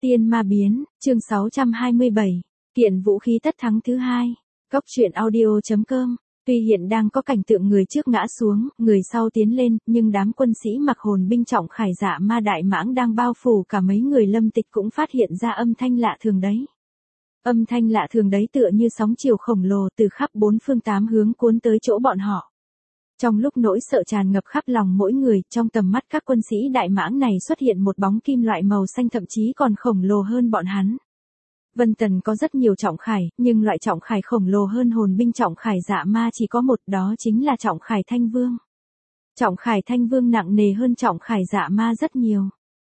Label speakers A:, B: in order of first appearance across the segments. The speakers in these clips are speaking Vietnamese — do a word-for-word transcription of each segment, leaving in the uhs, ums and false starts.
A: Tiên ma biến, chương sáu trăm hai mươi bảy, kiện vũ khí tất thắng thứ hai. Cốc truyện audio.com. Tuy hiện đang có cảnh tượng người trước ngã xuống, người sau tiến lên, nhưng đám quân sĩ mặc hồn binh trọng khải dạ ma đại mãng đang bao phủ cả mấy người Lâm Tịch cũng phát hiện ra âm thanh lạ thường đấy. Âm thanh lạ thường đấy tựa như sóng chiều khổng lồ từ khắp bốn phương tám hướng cuốn tới chỗ bọn họ. Trong lúc nỗi sợ tràn ngập khắp lòng mỗi người, trong tầm mắt các quân sĩ đại mãng này xuất hiện một bóng kim loại màu xanh thậm chí còn khổng lồ hơn bọn hắn. Vân Tần có rất nhiều trọng khải, nhưng loại trọng khải khổng lồ hơn hồn binh trọng khải dạ ma chỉ có một, đó chính là trọng khải thanh vương. Trọng khải thanh vương nặng nề hơn trọng khải dạ ma rất nhiều.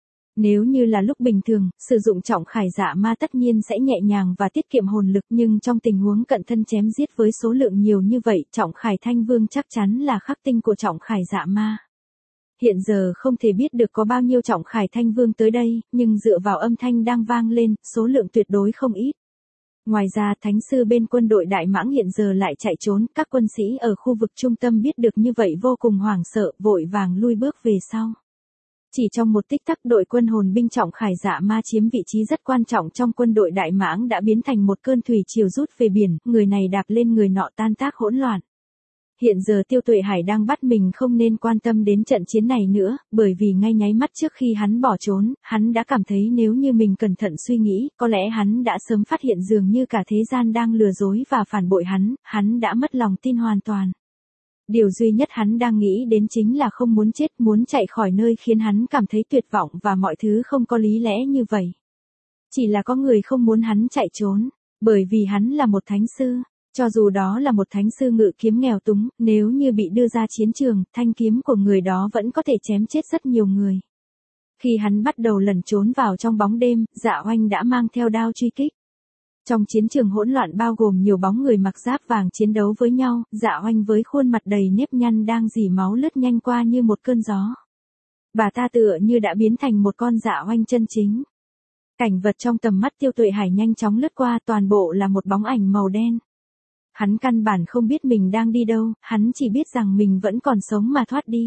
A: Nếu như là lúc bình thường, sử dụng trọng khải dạ ma tất nhiên sẽ nhẹ nhàng và tiết kiệm hồn lực, nhưng trong tình huống cận thân chém giết với số lượng nhiều như vậy, trọng khải thanh vương chắc chắn là khắc tinh của trọng khải dạ ma. Hiện giờ không thể biết được có bao nhiêu trọng khải thanh vương tới đây, nhưng dựa vào âm thanh đang vang lên, số lượng tuyệt đối không ít. Ngoài ra, thánh sư bên quân đội đại mãng hiện giờ lại chạy trốn, các quân sĩ ở khu vực trung tâm biết được như vậy vô cùng hoảng sợ, vội vàng lui bước về sau. Chỉ trong một tích tắc, đội quân hồn binh trọng khải dạ ma chiếm vị trí rất quan trọng trong quân đội đại mãng đã biến thành một cơn thủy triều rút về biển, người này đạp lên người nọ tan tác hỗn loạn. Hiện giờ Tiêu Tuệ Hải đang bắt mình không nên quan tâm đến trận chiến này nữa, bởi vì ngay nháy mắt trước khi hắn bỏ trốn, hắn đã cảm thấy nếu như mình cẩn thận suy nghĩ, có lẽ hắn đã sớm phát hiện dường như cả thế gian đang lừa dối và phản bội hắn, hắn đã mất lòng tin hoàn toàn. Điều duy nhất hắn đang nghĩ đến chính là không muốn chết, muốn chạy khỏi nơi khiến hắn cảm thấy tuyệt vọng và mọi thứ không có lý lẽ như vậy. Chỉ là có người không muốn hắn chạy trốn, bởi vì hắn là một thánh sư. Cho dù đó là một thánh sư ngự kiếm nghèo túng, nếu như bị đưa ra chiến trường, thanh kiếm của người đó vẫn có thể chém chết rất nhiều người. Khi hắn bắt đầu lẩn trốn vào trong bóng đêm, Dạ Oanh đã mang theo đao truy kích. Trong chiến trường hỗn loạn bao gồm nhiều bóng người mặc giáp vàng chiến đấu với nhau, Dạ Oanh với khuôn mặt đầy nếp nhăn đang rỉ máu lướt nhanh qua như một cơn gió. Bà ta tựa như đã biến thành một con Dạ Oanh chân chính. Cảnh vật trong tầm mắt Tiêu Tuệ Hải nhanh chóng lướt qua, toàn bộ là một bóng ảnh màu đen. Hắn căn bản không biết mình đang đi đâu, hắn chỉ biết rằng mình vẫn còn sống mà thoát đi.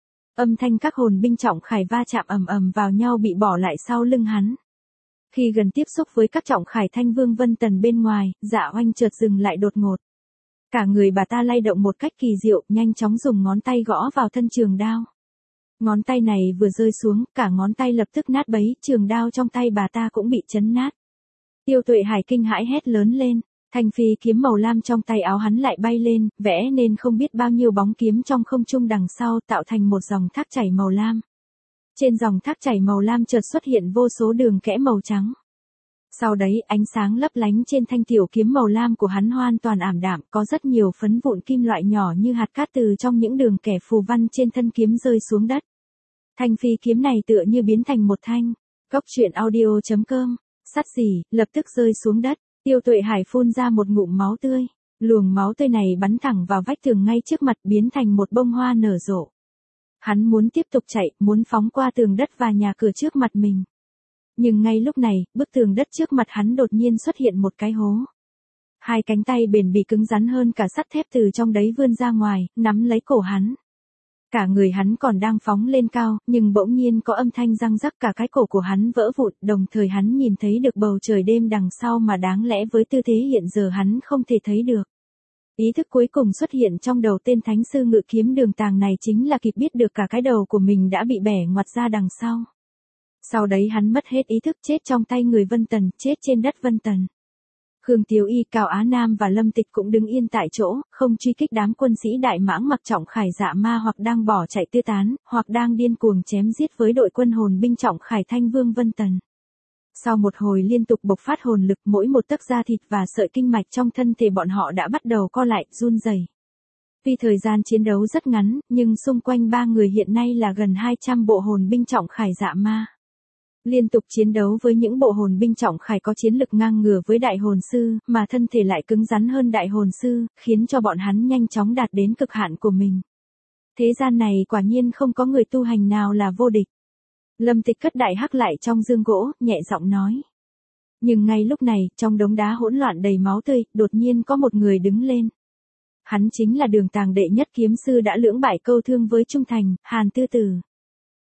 A: Âm thanh các hồn binh trọng khải va chạm ầm ầm vào nhau bị bỏ lại sau lưng hắn. Khi gần tiếp xúc với các trọng khải thanh vương Vân Tần bên ngoài, Dạ Oanh chợt dừng lại đột ngột. Cả người bà ta lay động một cách kỳ diệu, nhanh chóng dùng ngón tay gõ vào thân trường đao. Ngón tay này vừa rơi xuống, cả ngón tay lập tức nát bấy, trường đao trong tay bà ta cũng bị chấn nát. Tiêu Tuệ Hải kinh hãi hét lớn lên. Thanh phi kiếm màu lam trong tay áo hắn lại bay lên, vẽ nên không biết bao nhiêu bóng kiếm trong không trung đằng sau, tạo thành một dòng thác chảy màu lam. Trên dòng thác chảy màu lam chợt xuất hiện vô số đường kẽ màu trắng. Sau đấy, ánh sáng lấp lánh trên thanh tiểu kiếm màu lam của hắn hoàn toàn ảm đạm, có rất nhiều phấn vụn kim loại nhỏ như hạt cát từ trong những đường kẻ phù văn trên thân kiếm rơi xuống đất. Thanh phi kiếm này tựa như biến thành một thanh. Cốc truyện audio.com. Sắt gì, lập tức rơi xuống đất. Tiêu Tuệ Hải phun ra một ngụm máu tươi, luồng máu tươi này bắn thẳng vào vách tường ngay trước mặt, biến thành một bông hoa nở rộ. Hắn muốn tiếp tục chạy, muốn phóng qua tường đất và nhà cửa trước mặt mình. Nhưng ngay lúc này, bức tường đất trước mặt hắn đột nhiên xuất hiện một cái hố. Hai cánh tay bền bỉ cứng rắn hơn cả sắt thép từ trong đấy vươn ra ngoài, nắm lấy cổ hắn. Cả người hắn còn đang phóng lên cao, nhưng bỗng nhiên có âm thanh răng rắc, cả cái cổ của hắn vỡ vụn, đồng thời hắn nhìn thấy được bầu trời đêm đằng sau mà đáng lẽ với tư thế hiện giờ hắn không thể thấy được. Ý thức cuối cùng xuất hiện trong đầu tên thánh sư ngự kiếm Đường Tàng này chính là kịp biết được cả cái đầu của mình đã bị bẻ ngoặt ra đằng sau. Sau đấy hắn mất hết ý thức, chết trong tay người Vân Tần, chết trên đất Vân Tần. Khương Tiếu Y, Cao Á Nam và Lâm Tịch cũng đứng yên tại chỗ, không truy kích đám quân sĩ đại mãng mặc trọng khải dạ ma hoặc đang bỏ chạy tứ tán, hoặc đang điên cuồng chém giết với đội quân hồn binh trọng khải thanh vương Vân Tần. Sau một hồi liên tục bộc phát hồn lực, mỗi một tấc da thịt và sợi kinh mạch trong thân thể bọn họ đã bắt đầu co lại, run rẩy. Tuy thời gian chiến đấu rất ngắn, nhưng xung quanh ba người hiện nay là gần hai trăm bộ hồn binh trọng khải dạ ma. Liên tục chiến đấu với những bộ hồn binh trọng khải có chiến lực ngang ngửa với đại hồn sư, mà thân thể lại cứng rắn hơn đại hồn sư, khiến cho bọn hắn nhanh chóng đạt đến cực hạn của mình. Thế gian này quả nhiên không có người tu hành nào là vô địch. Lâm Tịch cất đại hắc lại trong dương gỗ, nhẹ giọng nói. Nhưng ngay lúc này, trong đống đá hỗn loạn đầy máu tươi, đột nhiên có một người đứng lên. Hắn chính là Đường Tàng đệ nhất kiếm sư đã lưỡng bại câu thương với Trung Thành, Hàn Tư Tử.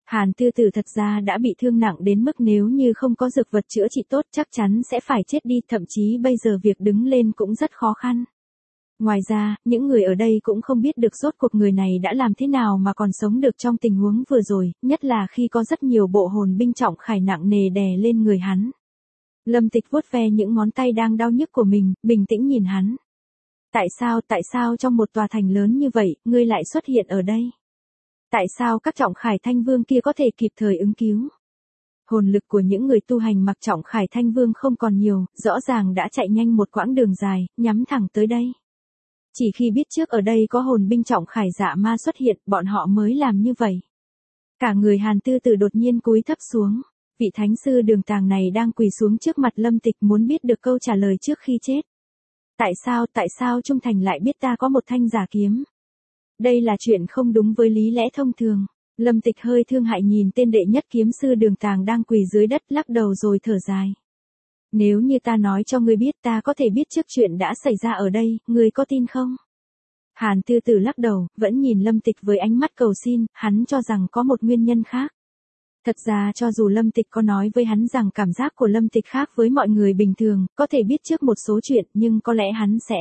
A: Hàn Tư Tử thật ra đã bị thương nặng đến mức nếu như không có dược vật chữa trị tốt chắc chắn sẽ phải chết đi, thậm chí bây giờ việc đứng lên cũng rất khó khăn. Ngoài ra, những người ở đây cũng không biết được rốt cuộc người này đã làm thế nào mà còn sống được trong tình huống vừa rồi, nhất là khi có rất nhiều bộ hồn binh trọng khải nặng nề đè lên người hắn. Lâm Tịch vuốt ve những ngón tay đang đau nhức của mình, bình tĩnh nhìn hắn. Tại sao, tại sao trong một tòa thành lớn như vậy, ngươi lại xuất hiện ở đây? Tại sao các trọng khải thanh vương kia có thể kịp thời ứng cứu? Hồn lực của những người tu hành mặc trọng khải thanh vương không còn nhiều, rõ ràng đã chạy nhanh một quãng đường dài, nhắm thẳng tới đây. Chỉ khi biết trước ở đây có hồn binh trọng khải dạ ma xuất hiện, bọn họ mới làm như vậy. Cả người Hàn Tư Tử đột nhiên cúi thấp xuống. Vị thánh sư Đường Tàng này đang quỳ xuống trước mặt Lâm Tịch muốn biết được câu trả lời trước khi chết. Tại sao, tại sao Trung Thành lại biết ta có một thanh giả kiếm? Đây là chuyện không đúng với lý lẽ thông thường. Lâm Tịch hơi thương hại nhìn tên đệ nhất kiếm sư Đường Tàng đang quỳ dưới đất, lắc đầu rồi thở dài. Nếu như ta nói cho ngươi biết ta có thể biết trước chuyện đã xảy ra ở đây, ngươi có tin không? Hàn Tư Tử lắc đầu, vẫn nhìn Lâm Tịch với ánh mắt cầu xin, hắn cho rằng có một nguyên nhân khác. Thật ra cho dù Lâm Tịch có nói với hắn rằng cảm giác của Lâm Tịch khác với mọi người bình thường, có thể biết trước một số chuyện nhưng có lẽ hắn sẽ.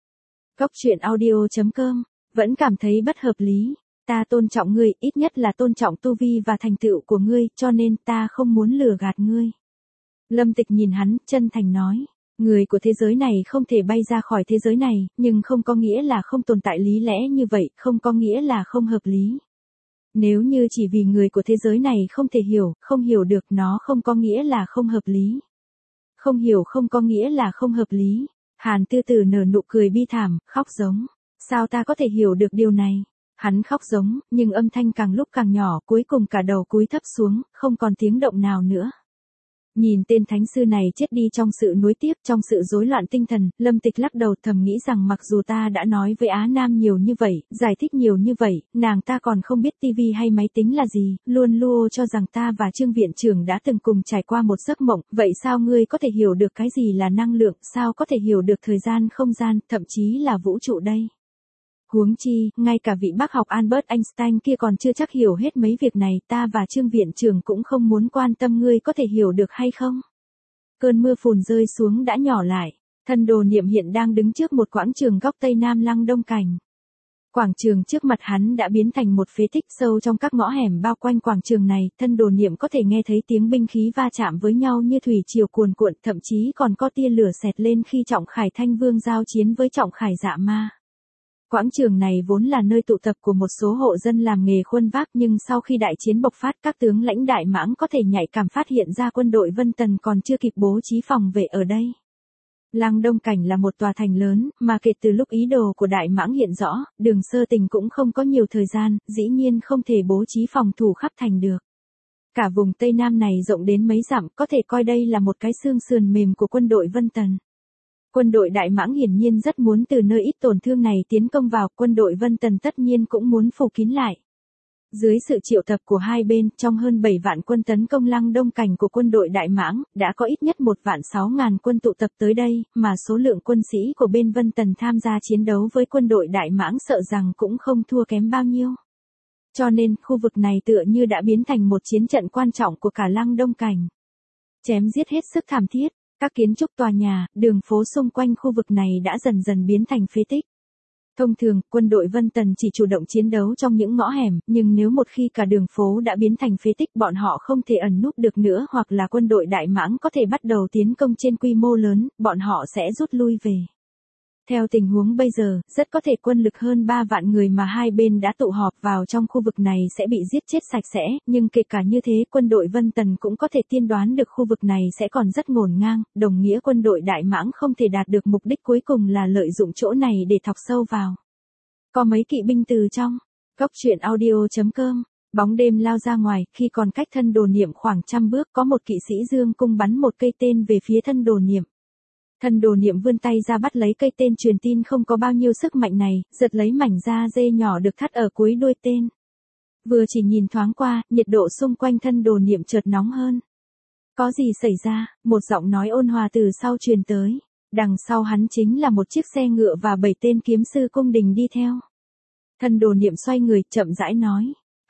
A: Góc truyện audio chấm com, vẫn cảm thấy bất hợp lý. Ta tôn trọng ngươi, ít nhất là tôn trọng tu vi và thành tựu của ngươi, cho nên ta không muốn lừa gạt ngươi. Lâm Tịch nhìn hắn, chân thành nói. Người của thế giới này không thể bay ra khỏi thế giới này, nhưng không có nghĩa là không tồn tại lý lẽ như vậy, không có nghĩa là không hợp lý. Nếu như chỉ vì người của thế giới này không thể hiểu, không hiểu được nó không có nghĩa là không hợp lý. Không hiểu không có nghĩa là không hợp lý. Hàn Tư Tử nở nụ cười bi thảm, khóc giống. Sao ta có thể hiểu được điều này? Hắn khóc giống, nhưng âm thanh càng lúc càng nhỏ, cuối cùng cả đầu cúi thấp xuống, không còn tiếng động nào nữa. Nhìn tên thánh sư này chết đi trong sự nuối tiếc, trong sự rối loạn tinh thần, Lâm Tịch lắc đầu thầm nghĩ rằng mặc dù ta đã nói với Á Nam nhiều như vậy, giải thích nhiều như vậy, nàng ta còn không biết tivi hay máy tính là gì, luôn luôn cho rằng ta và Trương viện trưởng đã từng cùng trải qua một giấc mộng, vậy sao ngươi có thể hiểu được cái gì là năng lượng, sao có thể hiểu được thời gian không gian, thậm chí là vũ trụ đây? Huống chi, ngay cả vị bác học Albert Einstein kia còn chưa chắc hiểu hết mấy việc này, ta và Trương viện trưởng cũng không muốn quan tâm ngươi có thể hiểu được hay không. Cơn mưa phùn rơi xuống đã nhỏ lại, thân Đồ Niệm hiện đang đứng trước một quảng trường góc Tây Nam Lăng Đông Cảnh. Quảng trường trước mặt hắn đã biến thành một phế tích, sâu trong các ngõ hẻm bao quanh quảng trường này, thân Đồ Niệm có thể nghe thấy tiếng binh khí va chạm với nhau như thủy triều cuồn cuộn, thậm chí còn có tia lửa xẹt lên khi Trọng Khải Thanh Vương giao chiến với Trọng Khải Dạ Ma. Quảng trường này vốn là nơi tụ tập của một số hộ dân làm nghề khuân vác, nhưng sau khi đại chiến bộc phát, các tướng lãnh Đại Mãng có thể nhạy cảm phát hiện ra quân đội Vân Tần còn chưa kịp bố trí phòng vệ ở đây. Lăng Đông Cảnh là một tòa thành lớn, mà kể từ lúc ý đồ của Đại Mãng hiện rõ, Đường Sơ Tình cũng không có nhiều thời gian, dĩ nhiên không thể bố trí phòng thủ khắp thành được. Cả vùng Tây Nam này rộng đến mấy dặm, có thể coi đây là một cái xương sườn mềm của quân đội Vân Tần. Quân đội Đại Mãng hiển nhiên rất muốn từ nơi ít tổn thương này tiến công vào, quân đội Vân Tần tất nhiên cũng muốn phủ kín lại. Dưới sự triệu tập của hai bên, trong hơn bảy vạn quân tấn công Lăng Đông Cảnh của quân đội Đại Mãng, đã có ít nhất một vạn sáu ngàn quân tụ tập tới đây, mà số lượng quân sĩ của bên Vân Tần tham gia chiến đấu với quân đội Đại Mãng sợ rằng cũng không thua kém bao nhiêu. Cho nên, khu vực này tựa như đã biến thành một chiến trận quan trọng của cả Lăng Đông Cảnh. Chém giết hết sức thảm thiết. Các kiến trúc tòa nhà, đường phố xung quanh khu vực này đã dần dần biến thành phế tích. Thông thường, quân đội Vân Tần chỉ chủ động chiến đấu trong những ngõ hẻm, nhưng nếu một khi cả đường phố đã biến thành phế tích bọn họ không thể ẩn núp được nữa, hoặc là quân đội Đại Mãng có thể bắt đầu tiến công trên quy mô lớn, bọn họ sẽ rút lui về. Theo tình huống bây giờ, rất có thể quân lực hơn ba vạn người mà hai bên đã tụ họp vào trong khu vực này sẽ bị giết chết sạch sẽ, nhưng kể cả như thế quân đội Vân Tần cũng có thể tiên đoán được khu vực này sẽ còn rất ngổn ngang, đồng nghĩa quân đội Đại Mãng không thể đạt được mục đích cuối cùng là lợi dụng chỗ này để thọc sâu vào. Có mấy kỵ binh từ trong góc truyện audio chấm com, bóng đêm lao ra ngoài, khi còn cách thân Đồ Niệm khoảng trăm bước có một kỵ sĩ dương cung bắn một cây tên về phía thân Đồ Niệm. Thân Đồ Niệm vươn tay ra bắt lấy cây tên truyền tin không có bao nhiêu sức mạnh này, giật lấy mảnh da dê nhỏ được thắt ở cuối đuôi tên. Vừa chỉ nhìn thoáng qua, nhiệt độ xung quanh thân Đồ Niệm chợt nóng hơn. Có gì xảy ra? Một giọng nói ôn hòa từ sau truyền tới. Đằng sau hắn chính là một chiếc xe ngựa và bảy tên kiếm sư cung đình đi theo. Thân Đồ Niệm xoay người, chậm rãi nói.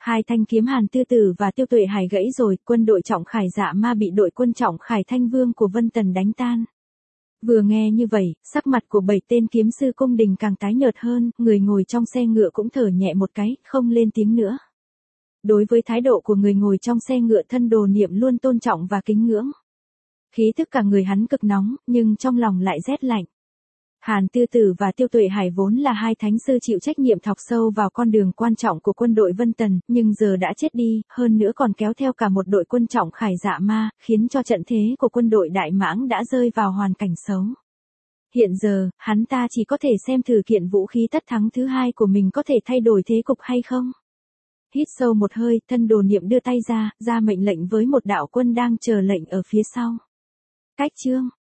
A: Hai thanh kiếm Hàn Tư Tử và Tiêu Tuệ Hải gãy rồi, quân đội Trọng Khải Dạ Ma bị đội quân Trọng Khải Thanh Vương của Vân Tần đánh tan. Vừa nghe như vậy, sắc mặt của bảy tên kiếm sư cung đình càng tái nhợt hơn, người ngồi trong xe ngựa cũng thở nhẹ một cái, không lên tiếng nữa. Đối với thái độ của người ngồi trong xe ngựa, Thân Đồ Niệm luôn tôn trọng và kính ngưỡng. Khí tức cả người hắn cực nóng, nhưng trong lòng lại rét lạnh. Hàn Tư Tử và Tiêu Tuệ Hải vốn là hai thánh sư chịu trách nhiệm thọc sâu vào con đường quan trọng của quân đội Vân Tần, nhưng giờ đã chết đi, hơn nữa còn kéo theo cả một đội quân Trọng Khải Dạ Ma, khiến cho trận thế của quân đội Đại Mãng đã rơi vào hoàn cảnh xấu. Hiện giờ, hắn ta chỉ có thể xem thử kiện vũ khí tất thắng thứ hai của mình có thể thay đổi thế cục hay không. Hít sâu một hơi, Thân Đồ Niệm đưa tay ra, ra mệnh lệnh với một đạo quân đang chờ lệnh ở phía sau. Cách chương